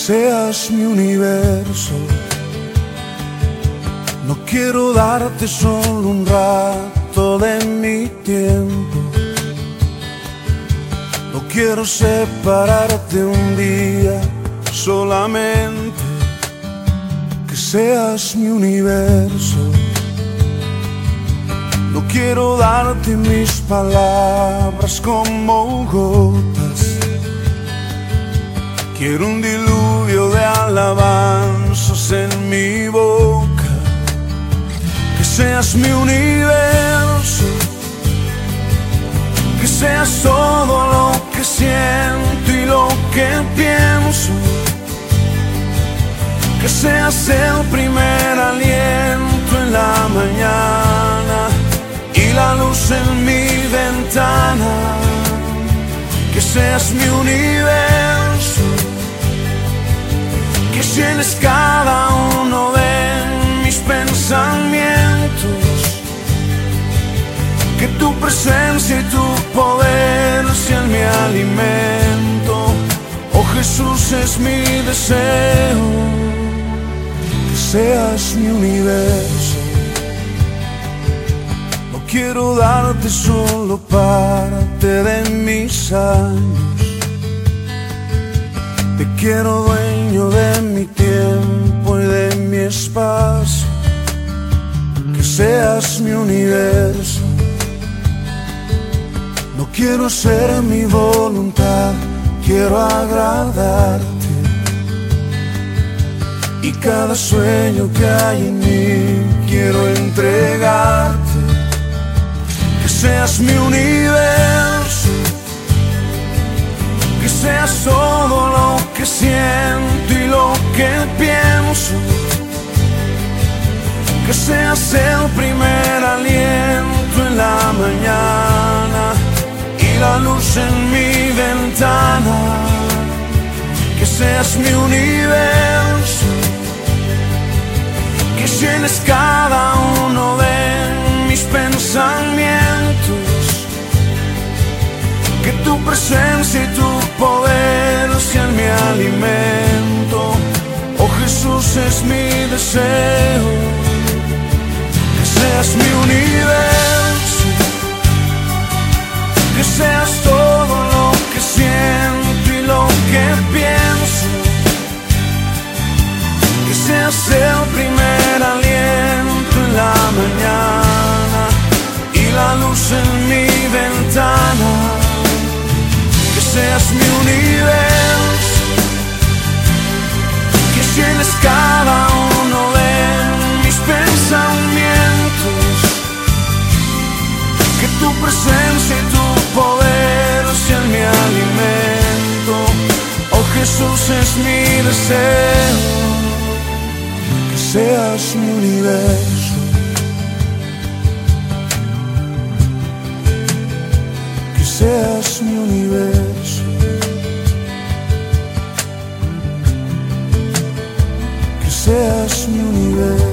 seas mi universo. No quiero darte solo un rato de mi tiempo. No quiero separarte un día, solamente que seas mi universo. No quiero darte mis palabras como gotas. Quiero un diluvio de alabanzas en mi boca. Que seas mi universo, que seas todo lo que siento y lo que pienso. Que seas el primer aliento en la mañana y la luz en mi ventana. Que seas mi universo, que llenes cada uno de mis pensamientos. Que tu presencia y tu poder sean mi alimento. Oh Jesús, es mi deseo que seas mi universo. No quiero darte solo parte de mis años. Te quiero dueño de mi tiempo y de mi espacio. Que seas mi universo. No quiero hacer mi voluntad, quiero agradarte. Y cada sueño que hay en mí quiero entregarte. Que seas mi universo, que seas todo lo que siento y lo que pienso. Que seas el primer aliento en la mañana y la luz en mi ventana. Que seas mi universo, que llenes cada uno de mis pensamientos. Que tu presencia y tu poder sean mi alimento. Oh Jesús, es mi deseo que seas mi universo. Que seas todo lo que siento y lo que pienso. Que seas el primer aliento en la mañana y la luz en mi ventana. Que seas mi universo, que llenes cada uno de mis pensamientos. Que tu presencia y tu poder sean mi alimento. Oh Jesús, es mi deseo que seas mi universo. Que seas mi universo. Que seas mi universo.